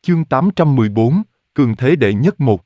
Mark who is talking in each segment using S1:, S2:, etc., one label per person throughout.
S1: Chương 814, Cường thế đệ nhất một.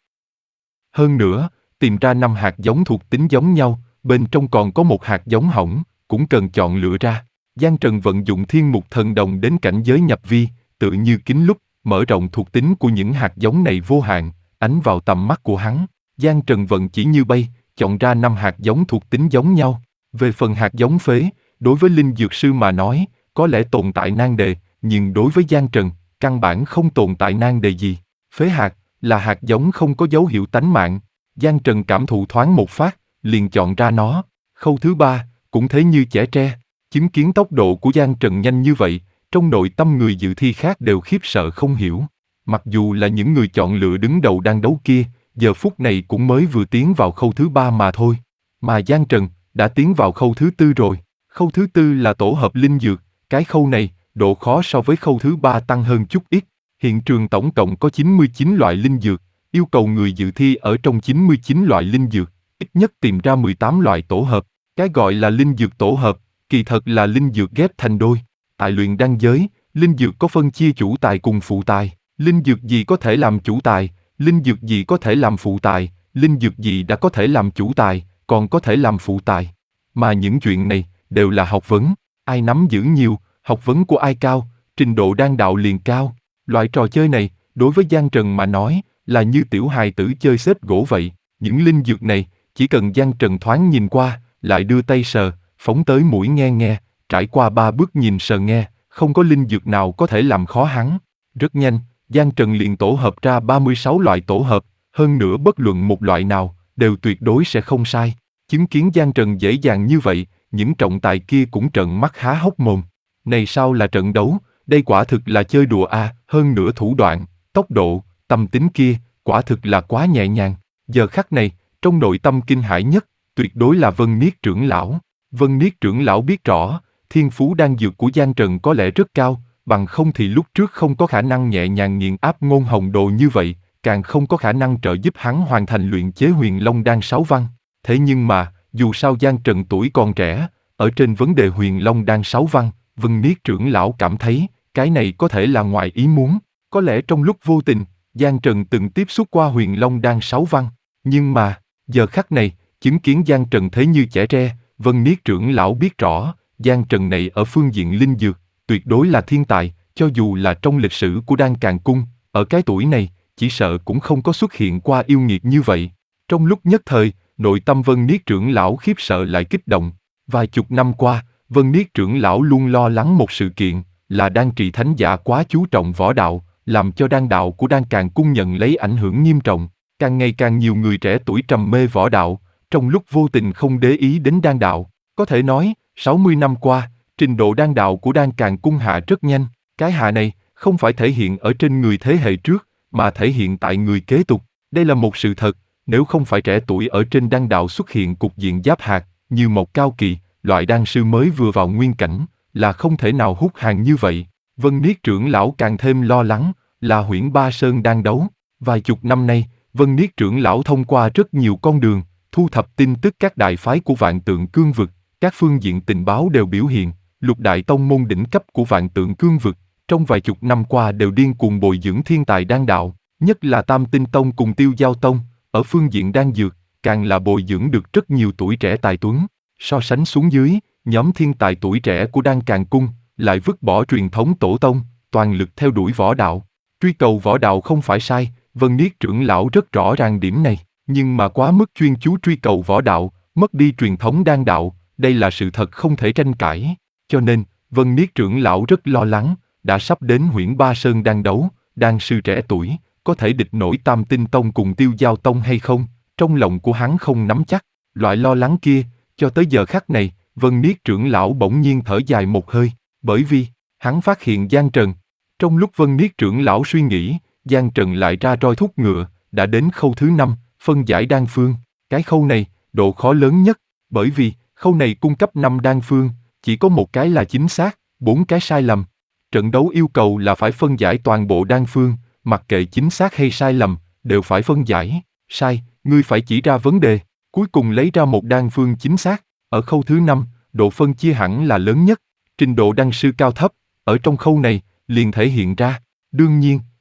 S1: Hơn nữa, tìm ra 5 hạt giống thuộc tính giống nhau, bên trong còn có một hạt giống hỏng, cũng cần chọn lựa ra. Giang Trần vận dụng thiên mục thần đồng đến cảnh giới nhập vi, tự như kính lúp, mở rộng thuộc tính của những hạt giống này vô hạn, ánh vào tầm mắt của hắn. Giang Trần vận chỉ như bay, chọn ra 5 hạt giống thuộc tính giống nhau. Về phần hạt giống phế, đối với linh dược sư mà nói, có lẽ tồn tại nan đề, nhưng đối với Giang Trần, căn bản không tồn tại nan đề gì. Phế hạt là hạt giống không có dấu hiệu tánh mạng. Giang Trần cảm thụ thoáng một phát, liền chọn ra nó. Khâu thứ 3, cũng thế như chẻ tre. Chứng kiến tốc độ của Giang Trần nhanh như vậy, trong nội tâm người dự thi khác đều khiếp sợ không hiểu. Mặc dù là những người chọn lựa đứng đầu đang đấu kia, giờ phút này cũng mới vừa tiến vào khâu thứ 3 mà thôi. Mà Giang Trần đã tiến vào khâu thứ 4 rồi. Khâu thứ 4 là tổ hợp linh dược. Cái khâu này, độ khó so với khâu thứ 3 tăng hơn chút ít. Hiện trường tổng cộng có 99 loại linh dược, yêu cầu người dự thi ở trong 99 loại linh dược, ít nhất tìm ra 18 loại tổ hợp. Cái gọi là linh dược tổ hợp, kỳ thật là linh dược ghép thành đôi. Tại luyện đan giới, linh dược có phân chia chủ tài cùng phụ tài. Linh dược gì có thể làm chủ tài, linh dược gì có thể làm phụ tài, linh dược gì đã có thể làm chủ tài, còn có thể làm phụ tài. Mà những chuyện này đều là học vấn, ai nắm giữ nhiều, học vấn của ai cao, trình độ đan đạo liền cao. Loại trò chơi này, đối với Giang Trần mà nói, là như tiểu hài tử chơi xếp gỗ vậy. Những linh dược này, chỉ cần Giang Trần thoáng nhìn qua, lại đưa tay sờ, phóng tới mũi nghe nghe, trải qua 3 bước nhìn sờ nghe, không có linh dược nào có thể làm khó hắn. Rất nhanh, Giang Trần liền tổ hợp ra 36 loại tổ hợp, hơn nữa bất luận một loại nào, đều tuyệt đối sẽ không sai. Chứng kiến Giang Trần dễ dàng như vậy, những trọng tài kia cũng trợn mắt há hốc mồm. Này sao là trận đấu, đây quả thực là chơi đùa à, hơn nữa thủ đoạn, tốc độ, tâm tính kia, quả thực là quá nhẹ nhàng. Giờ khắc này, trong nội tâm kinh hãi nhất, tuyệt đối là Vân Niết trưởng lão. Vân Niết trưởng lão biết rõ, thiên phú đan dược của Giang Trần có lẽ rất cao, bằng không thì lúc trước không có khả năng nhẹ nhàng nghiền áp Ngôn Hồng Đồ như vậy, càng không có khả năng trợ giúp hắn hoàn thành luyện chế Huyền Long Đan 6 văn. Thế nhưng mà, dù sao Giang Trần tuổi còn trẻ, ở trên vấn đề Huyền Long Đan 6 văn, Vân Niết trưởng lão cảm thấy, cái này có thể là ngoài ý muốn. Có lẽ trong lúc vô tình, Giang Trần từng tiếp xúc qua Huyền Long Đan 6 văn. Nhưng mà, giờ khắc này, chứng kiến Giang Trần thế như chẻ tre, Vân Niết trưởng lão biết rõ, Giang Trần này ở phương diện linh dược, tuyệt đối là thiên tài, cho dù là trong lịch sử của Đan Càn Cung, ở cái tuổi này, chỉ sợ cũng không có xuất hiện qua yêu nghiệt như vậy. Trong lúc nhất thời, nội tâm Vân Niết trưởng lão khiếp sợ lại kích động. Vài chục năm qua, Vân Niết trưởng lão luôn lo lắng một sự kiện, là đan trì thánh giả quá chú trọng võ đạo, làm cho đan đạo của Đan Càn Cung nhận lấy ảnh hưởng nghiêm trọng. Càng ngày càng nhiều người trẻ tuổi trầm mê võ đạo, trong lúc vô tình không để ý đến đan đạo. Có thể nói, 60 năm qua, trình độ đan đạo của Đan Càn Cung hạ rất nhanh. Cái hạ này, không phải thể hiện ở trên người thế hệ trước, mà thể hiện tại người kế tục. Đây là một sự thật, nếu không phải trẻ tuổi ở trên đan đạo xuất hiện cục diện giáp hạt, như Mộc Cao Kỳ, loại đan sư mới vừa vào nguyên cảnh, là không thể nào hút hàng như vậy. Vân Niết trưởng lão càng thêm lo lắng, là Huyễn Ba Sơn đang đấu. Vài chục năm nay, Vân Niết trưởng lão thông qua rất nhiều con đường, thu thập tin tức các đại phái của Vạn Tượng Cương vực, các phương diện tình báo đều biểu hiện, lục đại tông môn đỉnh cấp của Vạn Tượng Cương vực, trong vài chục năm qua đều điên cuồng bồi dưỡng thiên tài đan đạo, nhất là Tam Tinh Tông cùng Tiêu Giao Tông, ở phương diện đan dược, càng là bồi dưỡng được rất nhiều tuổi trẻ tài tuấn. So sánh xuống dưới, nhóm thiên tài tuổi trẻ của Đan Càn Cung lại vứt bỏ truyền thống tổ tông, toàn lực theo đuổi võ đạo. Truy cầu võ đạo không phải sai, Vân Niết trưởng lão rất rõ ràng điểm này, nhưng mà quá mức chuyên chú truy cầu võ đạo, mất đi truyền thống đan đạo, đây là sự thật không thể tranh cãi. Cho nên, Vân Niết trưởng lão rất lo lắng, đã sắp đến Huyễn Ba Sơn đang đấu, đan sư trẻ tuổi, có thể địch nổi Tam Tinh Tông cùng Tiêu Giao Tông hay không, trong lòng của hắn không nắm chắc. Loại lo lắng kia, cho tới giờ khắc này, Vân Niết trưởng lão bỗng nhiên thở dài một hơi, bởi vì, hắn phát hiện Giang Trần. Trong lúc Vân Niết trưởng lão suy nghĩ, Giang Trần lại ra roi thúc ngựa, đã đến khâu thứ 5, phân giải đan phương. Cái khâu này, độ khó lớn nhất, bởi vì, khâu này cung cấp 5 đan phương, chỉ có một cái là chính xác, 4 cái sai lầm. Trận đấu yêu cầu là phải phân giải toàn bộ đan phương, mặc kệ chính xác hay sai lầm, đều phải phân giải. Sai, ngươi phải chỉ ra vấn đề, cuối cùng lấy ra một đan phương chính xác. Ở khâu thứ 5, độ phân chia hẳn là lớn nhất, trình độ đan sư cao thấp, ở trong khâu này, liền thể hiện ra. Đương nhiên,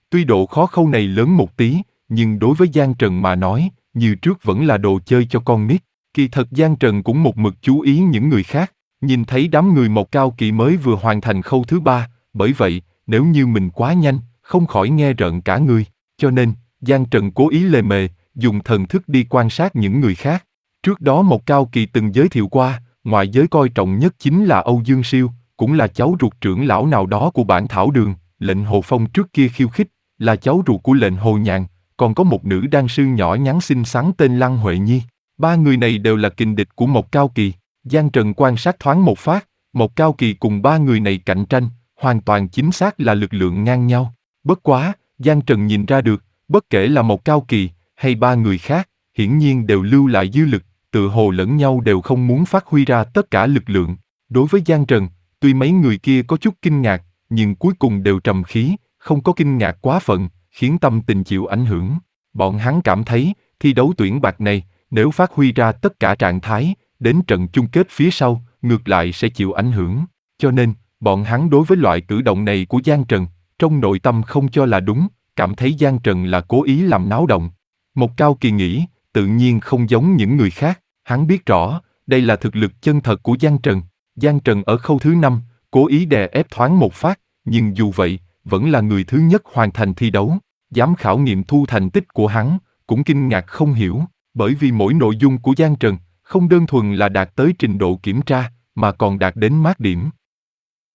S1: Tuy độ khó khâu này lớn một tí, nhưng đối với Giang Trần mà nói, như trước vẫn là đồ chơi cho con nít. Kỳ thật Giang Trần cũng một mực chú ý những người khác, nhìn thấy đám người Mộc Cao Kỳ mới vừa hoàn thành khâu thứ 3, bởi vậy, nếu như mình quá nhanh, không khỏi nghe rợn cả người. Cho nên, Giang Trần cố ý lề mề, dùng thần thức đi quan sát những người khác. Trước đó Mộc Cao Kỳ từng giới thiệu qua, ngoại giới coi trọng nhất chính là Âu Dương Siêu, cũng là cháu ruột trưởng lão nào đó của bản thảo đường. Lệnh Hồ Phong trước kia khiêu khích, là cháu ruột của lệnh Hồ Nhàn, còn có một nữ đan sư nhỏ nhắn xinh xắn tên Lăng Huệ Nhi. Ba người này đều là kình địch của Mộc Cao Kỳ. Giang Trần quan sát thoáng một phát, Mộc Cao Kỳ cùng ba người này cạnh tranh, hoàn toàn chính xác là lực lượng ngang nhau. Bất quá, Giang Trần nhìn ra được, bất kể là Mộc Cao Kỳ hay ba người khác, hiển nhiên đều lưu lại dư lực, tự hồ lẫn nhau đều không muốn phát huy ra tất cả lực lượng. Đối với Giang Trần, tuy mấy người kia có chút kinh ngạc, nhưng cuối cùng đều trầm khí, không có kinh ngạc quá phận, khiến tâm tình chịu ảnh hưởng. Bọn hắn cảm thấy, thi đấu tuyển bạc này, nếu phát huy ra tất cả trạng thái, đến trận chung kết phía sau, ngược lại sẽ chịu ảnh hưởng. Cho nên, bọn hắn đối với loại cử động này của Giang Trần, trong nội tâm không cho là đúng, cảm thấy Giang Trần là cố ý làm náo động. Một Cao Kỳ nghĩ, tự nhiên không giống những người khác, hắn biết rõ, đây là thực lực chân thật của Giang Trần. Giang Trần ở khâu thứ 5, cố ý đè ép thoáng một phát, nhưng dù vậy, vẫn là người thứ nhất hoàn thành thi đấu. Giám khảo nghiệm thu thành tích của hắn, cũng kinh ngạc không hiểu, bởi vì mỗi nội dung của Giang Trần, không đơn thuần là đạt tới trình độ kiểm tra, mà còn đạt đến mát điểm.